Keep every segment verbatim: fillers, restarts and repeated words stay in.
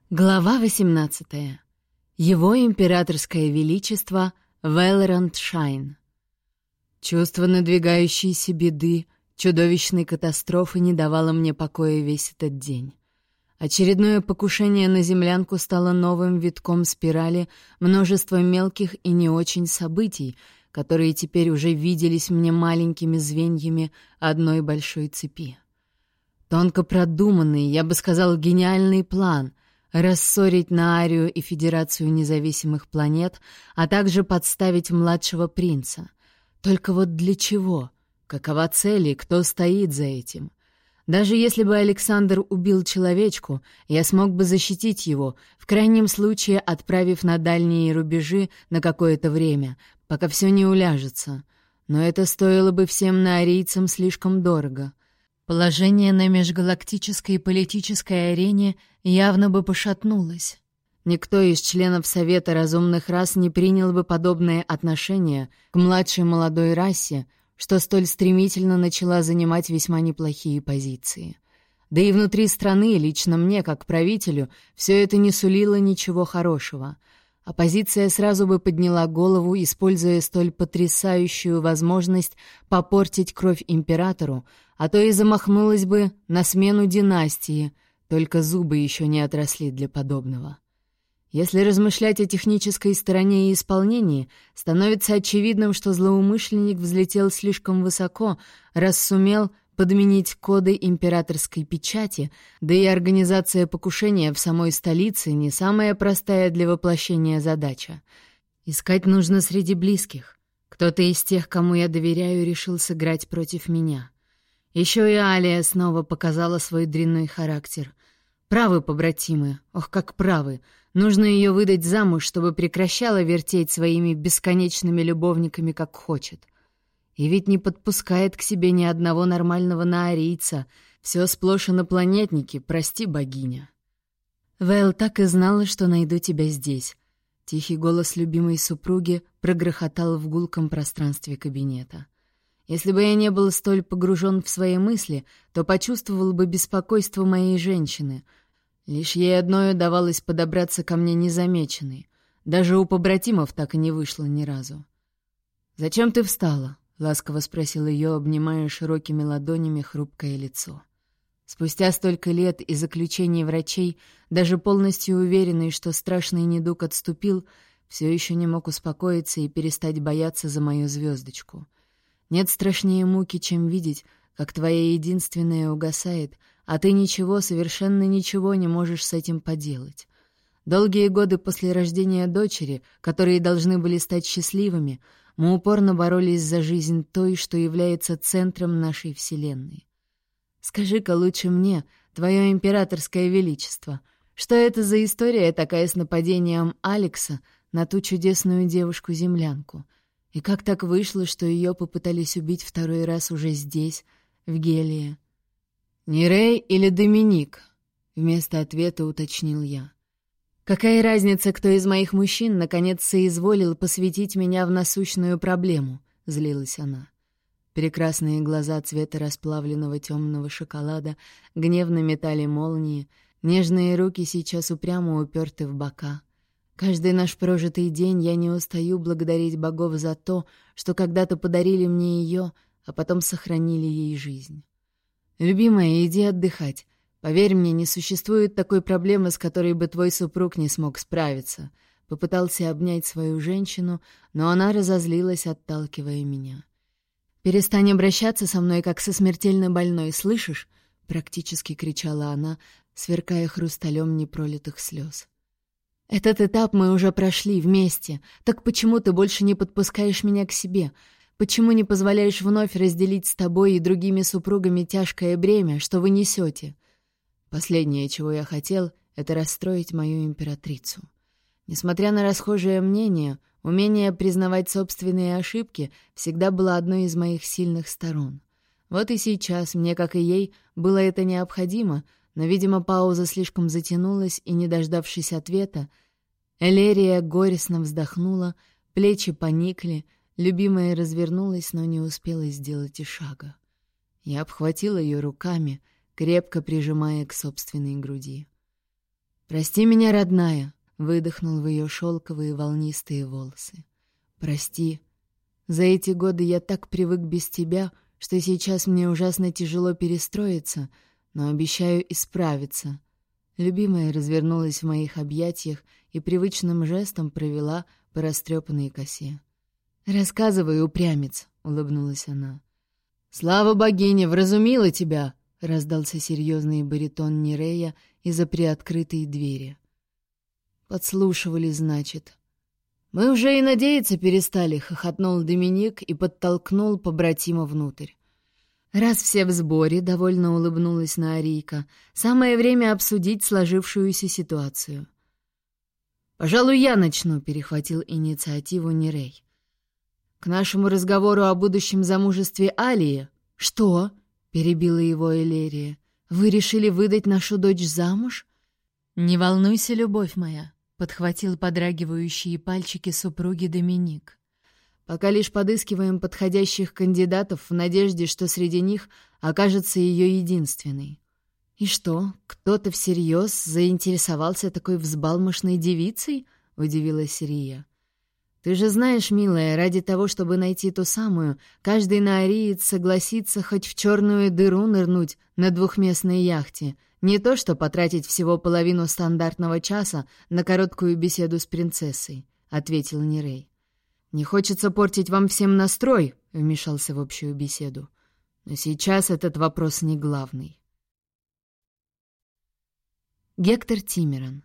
Глава восемнадцатая. Его императорское величество Вэлорант Шайн. Чувство надвигающейся беды, чудовищной катастрофы не давало мне покоя весь этот день. Очередное покушение на землянку стало новым витком спирали множества мелких и не очень событий, которые теперь уже виделись мне маленькими звеньями одной большой цепи. Тонко продуманный, я бы сказал, гениальный план — рассорить Наарию и Федерацию независимых планет, а также подставить младшего принца. Только вот для чего? Какова цель и кто стоит за этим? Даже если бы Александр убил человечку, я смог бы защитить его, в крайнем случае отправив на дальние рубежи на какое-то время, пока все не уляжется. Но это стоило бы всем наарийцам слишком дорого. Положение на межгалактической политической арене явно бы пошатнулось. Никто из членов Совета разумных рас не принял бы подобное отношение к младшей молодой расе, что столь стремительно начала занимать весьма неплохие позиции. Да и внутри страны, лично мне, как правителю, все это не сулило ничего хорошего. Оппозиция сразу бы подняла голову, используя столь потрясающую возможность попортить кровь императору, а то и замахнулась бы на смену династии, только зубы еще не отросли для подобного. Если размышлять о технической стороне и исполнении, становится очевидным, что злоумышленник взлетел слишком высоко, раз сумел подменить коды императорской печати, да и организация покушения в самой столице не самая простая для воплощения задача. Искать нужно среди близких. Кто-то из тех, кому я доверяю, решил сыграть против меня. Еще и Алия снова показала свой дрянной характер. Правы, побратимы, ох, как правы. Нужно ее выдать замуж, чтобы прекращала вертеть своими бесконечными любовниками, как хочет. И ведь не подпускает к себе ни одного нормального наарийца. Все сплошь инопланетники, прости, богиня. Вэл, так и знала, что найду тебя здесь. Тихий голос любимой супруги прогрохотал в гулком пространстве кабинета. Если бы я не был столь погружен в свои мысли, то почувствовал бы беспокойство моей женщины. Лишь ей одной удавалось подобраться ко мне незамеченной. Даже у побратимов так и не вышло ни разу. «Зачем ты встала?» — ласково спросил ее, обнимая широкими ладонями хрупкое лицо. Спустя столько лет и заключений врачей, даже полностью уверенный, что страшный недуг отступил, все еще не мог успокоиться и перестать бояться за мою звездочку. Нет страшнее муки, чем видеть, как твоя единственная угасает, а ты ничего, совершенно ничего не можешь с этим поделать. Долгие годы после рождения дочери, которые должны были стать счастливыми, мы упорно боролись за жизнь той, что является центром нашей Вселенной. Скажи-ка лучше мне, твое императорское величество, что это за история такая с нападением Алекса на ту чудесную девушку-землянку? И как так вышло, что ее попытались убить второй раз уже здесь, в Гелии? «Нирей или Доминик?» — вместо ответа уточнил я. «Какая разница, кто из моих мужчин наконец соизволил посвятить меня в насущную проблему?» — злилась она. Прекрасные глаза цвета расплавленного темного шоколада гневно метали молнии, нежные руки сейчас упрямо уперты в бока. Каждый наш прожитый день я не устаю благодарить богов за то, что когда-то подарили мне ее, а потом сохранили ей жизнь. Любимая, иди отдыхать. Поверь мне, не существует такой проблемы, с которой бы твой супруг не смог справиться. Попытался обнять свою женщину, но она разозлилась, отталкивая меня. «Перестань обращаться со мной, как со смертельно больной, слышишь?» — практически кричала она, сверкая хрусталем непролитых слез. «Этот этап мы уже прошли вместе. Так почему ты больше не подпускаешь меня к себе? Почему не позволяешь вновь разделить с тобой и другими супругами тяжкое бремя, что вы несете?» Последнее, чего я хотел, — это расстроить мою императрицу. Несмотря на расхожее мнение, умение признавать собственные ошибки всегда было одной из моих сильных сторон. Вот и сейчас мне, как и ей, было это необходимо, но, видимо, пауза слишком затянулась, и, не дождавшись ответа, Элерия горестно вздохнула, плечи поникли, любимая развернулась, но не успела сделать и шага. Я обхватила ее руками, крепко прижимая к собственной груди. «Прости меня, родная», — выдохнул в ее шелковые волнистые волосы. «Прости. За эти годы я так привык без тебя, что сейчас мне ужасно тяжело перестроиться, но обещаю исправиться». Любимая развернулась в моих объятиях и привычным жестом провела по растрепанной косе. «Рассказывай, упрямец», — улыбнулась она. «Слава богине, вразумила тебя!» — раздался серьезный баритон Нерея из-за приоткрытой двери. «Подслушивали, значит». «Мы уже и надеяться перестали», — хохотнул Доминик и подтолкнул побратима внутрь. «Раз все в сборе», — довольно улыбнулась Наарийка, — «самое время обсудить сложившуюся ситуацию». «Пожалуй, я начну», — перехватил инициативу Нерей. «К нашему разговору о будущем замужестве Алии...» «Что?» — перебила его Элерия. «Вы решили выдать нашу дочь замуж?» «Не волнуйся, любовь моя», — подхватил подрагивающие пальчики супруги Доминик. «Пока лишь подыскиваем подходящих кандидатов в надежде, что среди них окажется ее единственный». «И что, кто-то всерьез заинтересовался такой взбалмошной девицей?» — удивилась Сирия. «Ты же знаешь, милая, ради того, чтобы найти ту самую, каждый наариец согласится хоть в черную дыру нырнуть на двухместной яхте, не то что потратить всего половину стандартного часа на короткую беседу с принцессой», — ответил Нерей. «Не хочется портить вам всем настрой», — вмешался в общую беседу. «Но сейчас этот вопрос не главный». Гектор Тимеран.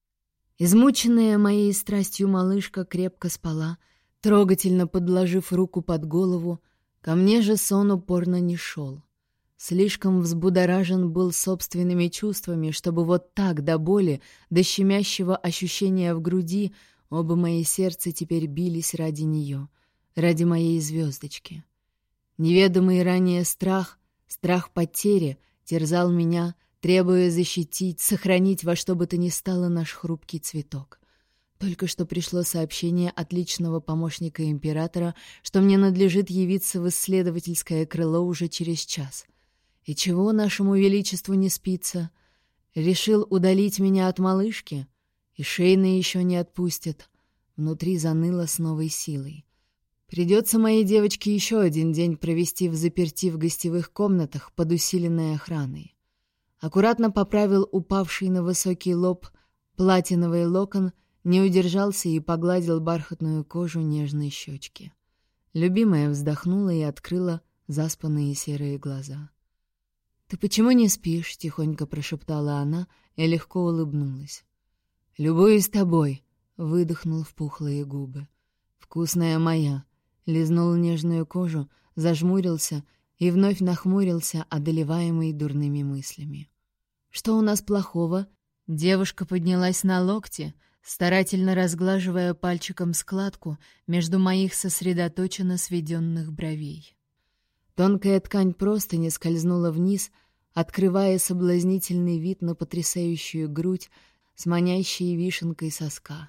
Измученная моей страстью малышка крепко спала, трогательно подложив руку под голову, ко мне же сон упорно не шел. Слишком взбудоражен был собственными чувствами, чтобы вот так до боли, до щемящего ощущения в груди, оба мои сердца теперь бились ради нее, ради моей звездочки. Неведомый ранее страх, страх потери терзал меня, требуя защитить, сохранить во что бы то ни стало наш хрупкий цветок. Только что пришло сообщение от личного помощника императора, что мне надлежит явиться в исследовательское крыло уже через час. И чего нашему величеству не спится? Решил удалить меня от малышки? И Шейна еще не отпустят. Внутри заныло с новой силой. Придется моей девочке еще один день провести взаперти в гостевых комнатах под усиленной охраной. Аккуратно поправил упавший на высокий лоб платиновый локон, не удержался и погладил бархатную кожу нежной щечки. Любимая вздохнула и открыла заспанные серые глаза. «Ты почему не спишь?» — тихонько прошептала она и легко улыбнулась. «Любуюсь тобой», — выдохнул в пухлые губы. «Вкусная моя», — лизнул нежную кожу, зажмурился и вновь нахмурился, одолеваемый дурными мыслями. «Что у нас плохого?» Девушка поднялась на локте, старательно разглаживая пальчиком складку между моих сосредоточенно сведенных бровей. Тонкая ткань простыни скользнула вниз, открывая соблазнительный вид на потрясающую грудь с манящей вишенкой соска.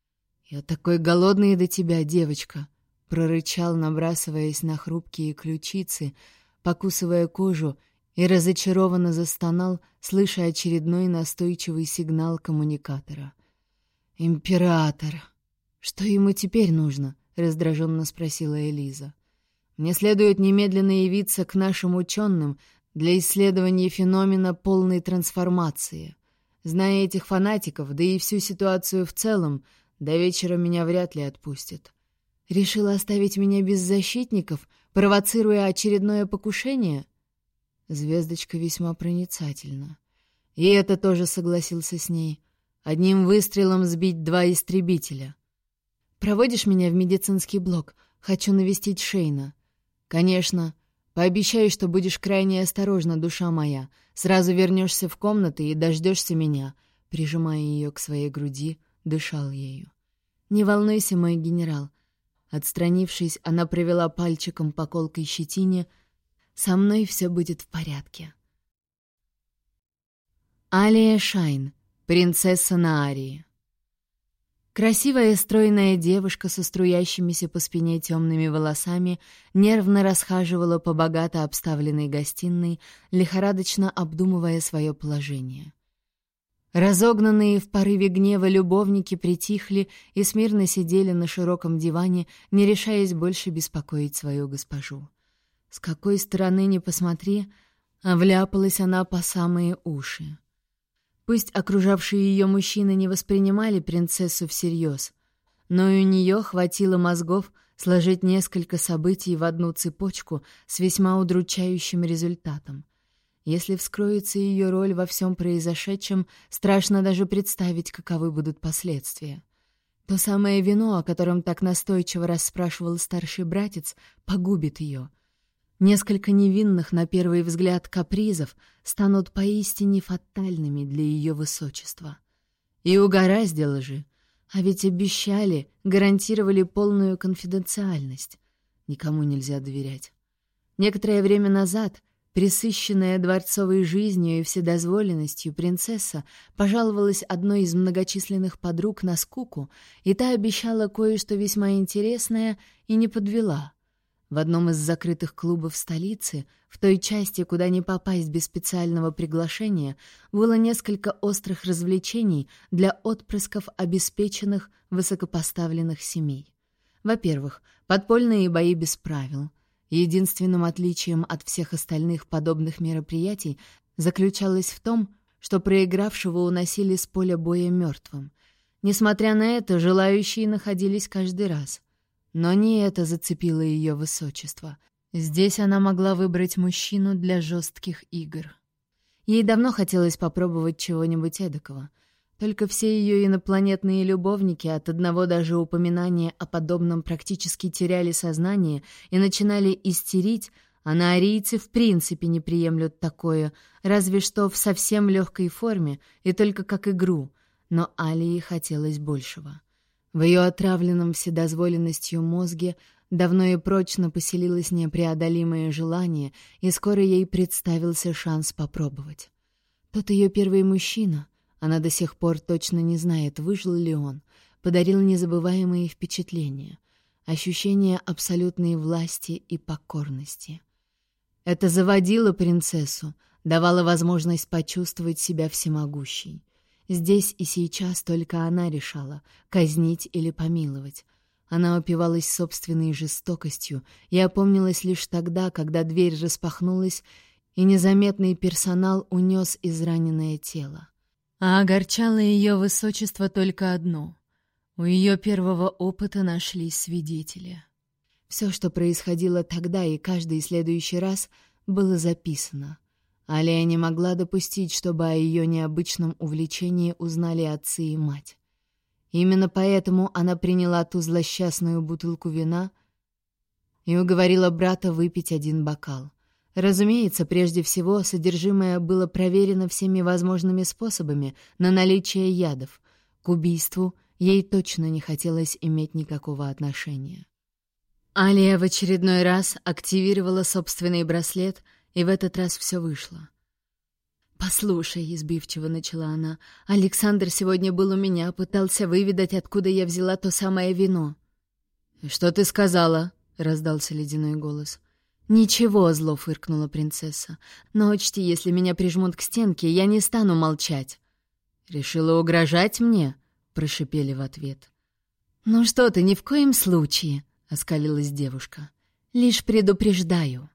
«Я такой голодный до тебя, девочка!» — прорычал, набрасываясь на хрупкие ключицы, покусывая кожу, и разочарованно застонал, слыша очередной настойчивый сигнал коммуникатора. «Император! Что ему теперь нужно?» — раздраженно спросила Элиза. «Мне следует немедленно явиться к нашим ученым для исследования феномена полной трансформации. Зная этих фанатиков, да и всю ситуацию в целом, до вечера меня вряд ли отпустят. Решила оставить меня без защитников, провоцируя очередное покушение?» Звездочка весьма проницательна. И это тоже согласился с ней. Одним выстрелом сбить два истребителя. «Проводишь меня в медицинский блок? Хочу навестить Шейна». «Конечно. Пообещай, что будешь крайне осторожна, душа моя. Сразу вернешься в комнаты и дождешься меня», прижимая ее к своей груди, дышал ею. «Не волнуйся, мой генерал». Отстранившись, она провела пальчиком по колкой щетине. «Со мной все будет в порядке». Алия Шайн, принцесса Наарии. Красивая стройная девушка со струящимися по спине темными волосами нервно расхаживала по богато обставленной гостиной, лихорадочно обдумывая свое положение. Разогнанные в порыве гнева любовники притихли и смирно сидели на широком диване, не решаясь больше беспокоить свою госпожу. С какой стороны ни посмотри, а вляпалась она по самые уши. Пусть окружавшие ее мужчины не воспринимали принцессу всерьез, но и у нее хватило мозгов сложить несколько событий в одну цепочку с весьма удручающим результатом. Если вскроется ее роль во всем произошедшем, страшно даже представить, каковы будут последствия. То самое вино, о котором так настойчиво расспрашивал старший братец, погубит ее. Несколько невинных, на первый взгляд, капризов станут поистине фатальными для ее высочества. И угораздило же. А ведь обещали, гарантировали полную конфиденциальность. Никому нельзя доверять. Некоторое время назад, пресыщенная дворцовой жизнью и вседозволенностью, принцесса пожаловалась одной из многочисленных подруг на скуку, и та обещала кое-что весьма интересное и не подвела. В одном из закрытых клубов столицы, в той части, куда не попасть без специального приглашения, было несколько острых развлечений для отпрысков обеспеченных высокопоставленных семей. Во-первых, подпольные бои без правил. Единственным отличием от всех остальных подобных мероприятий заключалось в том, что проигравшего уносили с поля боя мертвым. Несмотря на это, желающие находились каждый раз. Но не это зацепило ее высочество. Здесь она могла выбрать мужчину для жестких игр. Ей давно хотелось попробовать чего-нибудь эдакого. Только все ее инопланетные любовники от одного даже упоминания о подобном практически теряли сознание и начинали истерить, а наорийцы в принципе не приемлют такое, разве что в совсем легкой форме и только как игру, но Алии хотелось большего. В ее отравленном вседозволенностью мозге давно и прочно поселилось непреодолимое желание, и скоро ей представился шанс попробовать. Тот ее первый мужчина, она до сих пор точно не знает, выжил ли он, подарил незабываемые впечатления, ощущение абсолютной власти и покорности. Это заводило принцессу, давало возможность почувствовать себя всемогущей. Здесь и сейчас только она решала, казнить или помиловать. Она упивалась собственной жестокостью и опомнилась лишь тогда, когда дверь распахнулась, и незаметный персонал унес израненное тело. А огорчало ее высочество только одно. У ее первого опыта нашлись свидетели. Все, что происходило тогда и каждый следующий раз, было записано. Алия не могла допустить, чтобы о ее необычном увлечении узнали отцы и мать. Именно поэтому она приняла ту злосчастную бутылку вина и уговорила брата выпить один бокал. Разумеется, прежде всего, содержимое было проверено всеми возможными способами на наличие ядов. К убийству ей точно не хотелось иметь никакого отношения. Алия в очередной раз активировала собственный браслет, и в этот раз все вышло. «Послушай», — избивчиво начала она, — «Александр сегодня был у меня, пытался выведать, откуда я взяла то самое вино». «Что ты сказала?» — раздался ледяной голос. «Ничего», — зло фыркнула принцесса. «Но учти, если меня прижмут к стенке, я не стану молчать». «Решила угрожать мне?» — прошипели в ответ. «Ну что ты, ни в коем случае», — оскалилась девушка. «Лишь предупреждаю».